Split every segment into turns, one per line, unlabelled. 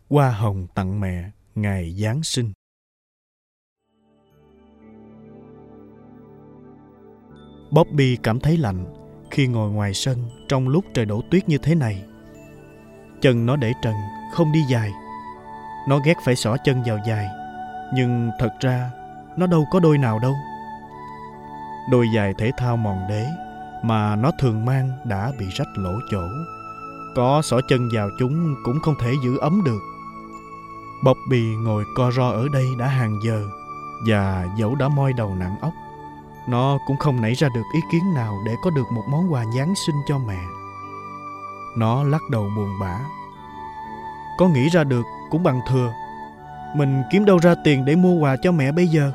Hoa hồng tặng mẹ ngày Giáng sinh. Bobby cảm thấy lạnh khi ngồi ngoài sân trong lúc trời đổ tuyết như thế này. Chân nó để trần, không đi giày. Nó ghét phải xỏ chân vào giày, nhưng thật ra nó đâu có đôi nào đâu. Đôi giày thể thao mòn đế mà nó thường mang đã bị rách lỗ chỗ. Có xỏ chân vào chúng cũng không thể giữ ấm được. Bobby ngồi co ro ở đây đã hàng giờ, và dẫu đã moi đầu nặng óc, nó cũng không nảy ra được ý kiến nào để có được một món quà Giáng sinh cho mẹ. Nó lắc đầu buồn bã. Có nghĩ ra được cũng bằng thừa. Mình kiếm đâu ra tiền để mua quà cho mẹ bây giờ?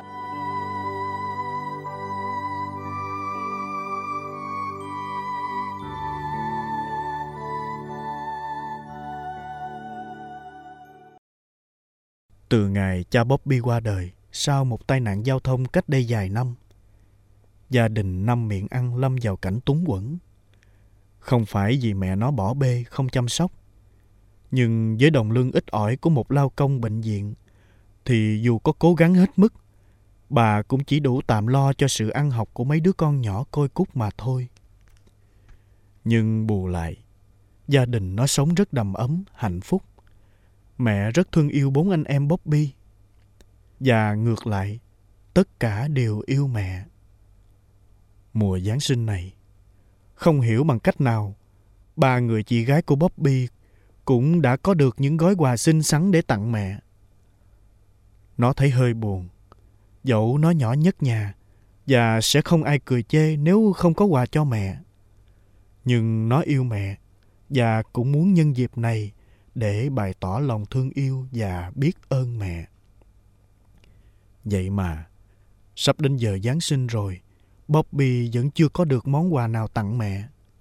Từ ngày cha Bobby qua đời sau một tai nạn giao thông cách đây vài năm, gia đình năm miệng ăn lâm vào cảnh túng quẫn. Không phải vì mẹ nó bỏ bê không chăm sóc, nhưng với đồng lương ít ỏi của một lao công bệnh viện, thì dù có cố gắng hết mức, bà cũng chỉ đủ tạm lo cho sự ăn học của mấy đứa con nhỏ côi cút mà thôi. Nhưng bù lại, gia đình nó sống rất đầm ấm, hạnh phúc. Mẹ rất thương yêu 4 anh em Bobby. Và ngược lại, tất cả đều yêu mẹ. Mùa Giáng sinh này, không hiểu bằng cách nào, 3 người chị gái của Bobby cũng đã có được những gói quà xinh xắn để tặng mẹ. Nó thấy hơi buồn, dẫu nó nhỏ nhất nhà và sẽ không ai cười chê nếu không có quà cho mẹ. Nhưng nó yêu mẹ và cũng muốn nhân dịp này để bày tỏ lòng thương yêu và biết ơn mẹ. Vậy mà, sắp đến giờ Giáng sinh rồi, Bobby vẫn chưa có được món quà nào tặng mẹ.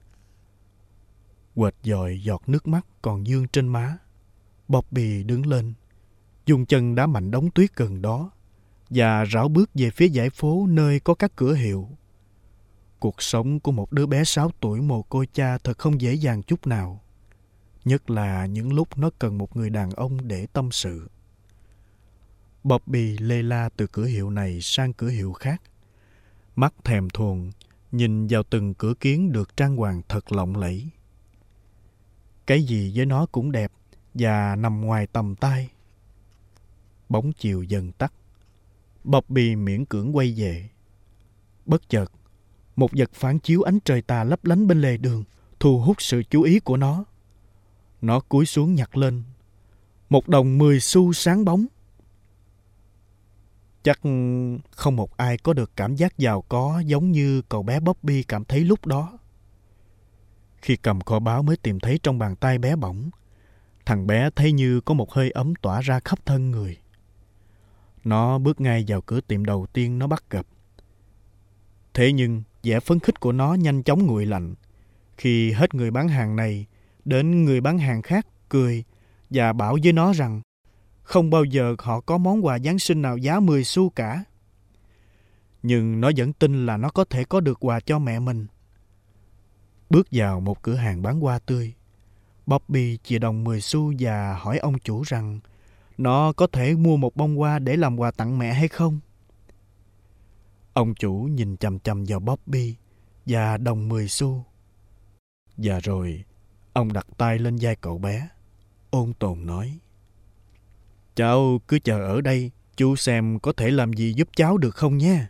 Quệt dòi giọt nước mắt còn vương trên má, Bobby đứng lên, dùng chân đá mạnh đống tuyết gần đó và rảo bước về phía dãy phố nơi có các cửa hiệu. Cuộc sống của một đứa bé 6 tuổi mồ côi cha thật không dễ dàng chút nào, nhất là những lúc nó cần một người đàn ông để tâm sự. Bobby lê la từ cửa hiệu này sang cửa hiệu khác, mắt thèm thuồng nhìn vào từng cửa kiến được trang hoàng thật lộng lẫy. Cái gì với nó cũng đẹp và nằm ngoài tầm tay. Bóng chiều dần tắt, Bobby miễn cưỡng quay về. Bất chợt, một vật phản chiếu ánh trời tà lấp lánh bên lề đường thu hút sự chú ý của nó. Nó cúi xuống nhặt lên một đồng 10 xu sáng bóng. Chắc không một ai có được cảm giác giàu có giống như cậu bé Bobby cảm thấy lúc đó. Khi cầm kho báu mới tìm thấy trong bàn tay bé bỏng, thằng bé thấy như có một hơi ấm tỏa ra khắp thân người. Nó bước ngay vào cửa tiệm đầu tiên nó bắt gặp. Thế nhưng vẻ phấn khích của nó nhanh chóng nguội lạnh khi hết người bán hàng này đến người bán hàng khác cười và bảo với nó rằng không bao giờ họ có món quà Giáng sinh nào giá 10 xu cả. Nhưng nó vẫn tin là nó có thể có được quà cho mẹ mình. Bước vào một cửa hàng bán hoa tươi, Bobby chìa đồng 10 xu và hỏi ông chủ rằng nó có thể mua một bông hoa để làm quà tặng mẹ hay không. Ông chủ nhìn chằm chằm vào Bobby và đồng 10 xu. Và rồi, ông đặt tay lên vai cậu bé, ôn tồn nói: Cháu cứ chờ ở đây, chú xem có thể làm gì giúp cháu được không nhé.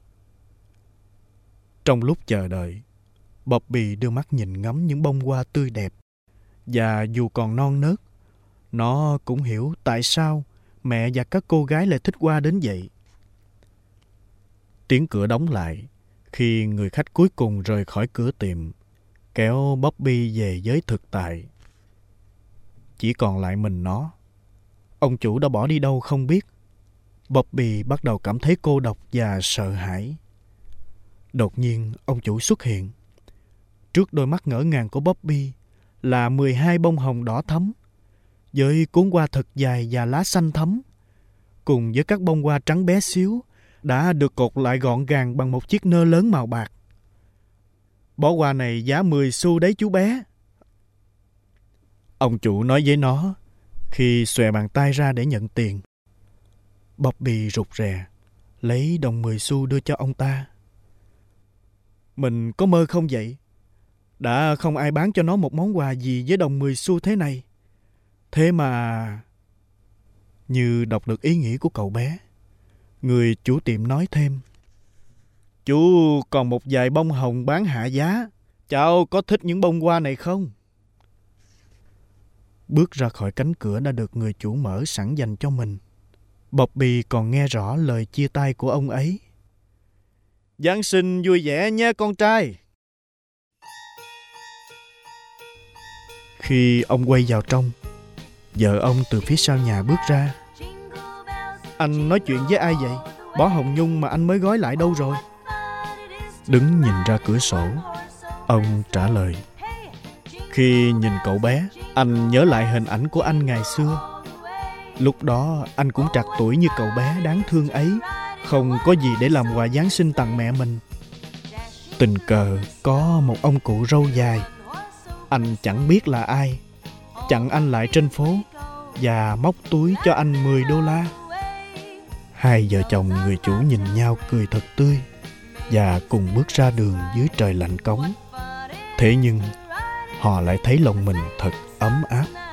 Trong lúc chờ đợi, Bobby đưa mắt nhìn ngắm những bông hoa tươi đẹp. Và dù còn non nớt, nó cũng hiểu tại sao mẹ và các cô gái lại thích hoa đến vậy. Tiếng cửa đóng lại khi người khách cuối cùng rời khỏi cửa tiệm, kéo Bobby về với thực tại. Chỉ còn lại mình nó. Ông chủ đã bỏ đi đâu không biết. Bobby bắt đầu cảm thấy cô độc và sợ hãi. Đột nhiên ông chủ xuất hiện. Trước đôi mắt ngỡ ngàng của Bobby là 12 bông hồng đỏ thẫm, với cuốn hoa thật dài và lá xanh thẫm, cùng với các bông hoa trắng bé xíu đã được cột lại gọn gàng bằng một chiếc nơ lớn màu bạc. Bó hoa này giá 10 xu đấy chú bé. Ông chủ nói với nó Khi xòe bàn tay ra để nhận tiền, Bobby rụt rè lấy đồng 10 xu đưa cho ông ta. Mình có mơ không vậy? Đã không ai bán cho nó một món quà gì với đồng 10 xu thế này. Thế mà... Như đọc được ý nghĩ của cậu bé, người chủ tiệm nói thêm: Chú còn một vài bông hồng bán hạ giá. Cháu có thích những bông hoa này không? Bước ra khỏi cánh cửa đã được người chủ mở sẵn dành cho mình, Bobby còn nghe rõ lời chia tay của ông ấy: Giáng sinh vui vẻ nha con trai. Khi ông quay vào trong, vợ ông từ phía sau nhà bước ra. Anh nói chuyện với ai vậy? Bó hồng nhung mà anh mới gói lại đâu rồi? Đứng nhìn ra cửa sổ, ông trả lời. Khi nhìn cậu bé, anh nhớ lại hình ảnh của anh ngày xưa. Lúc đó anh cũng trạc tuổi như cậu bé đáng thương ấy, không có gì để làm quà Giáng sinh tặng mẹ mình. Tình cờ có một ông cụ râu dài, anh chẳng biết là ai, chặn anh lại trên phố và móc túi cho anh 10 đô la. Hai vợ chồng người chủ nhìn nhau cười thật tươi và cùng bước ra đường dưới trời lạnh cóng. Thế nhưng họ lại thấy lòng mình thật ấm áp.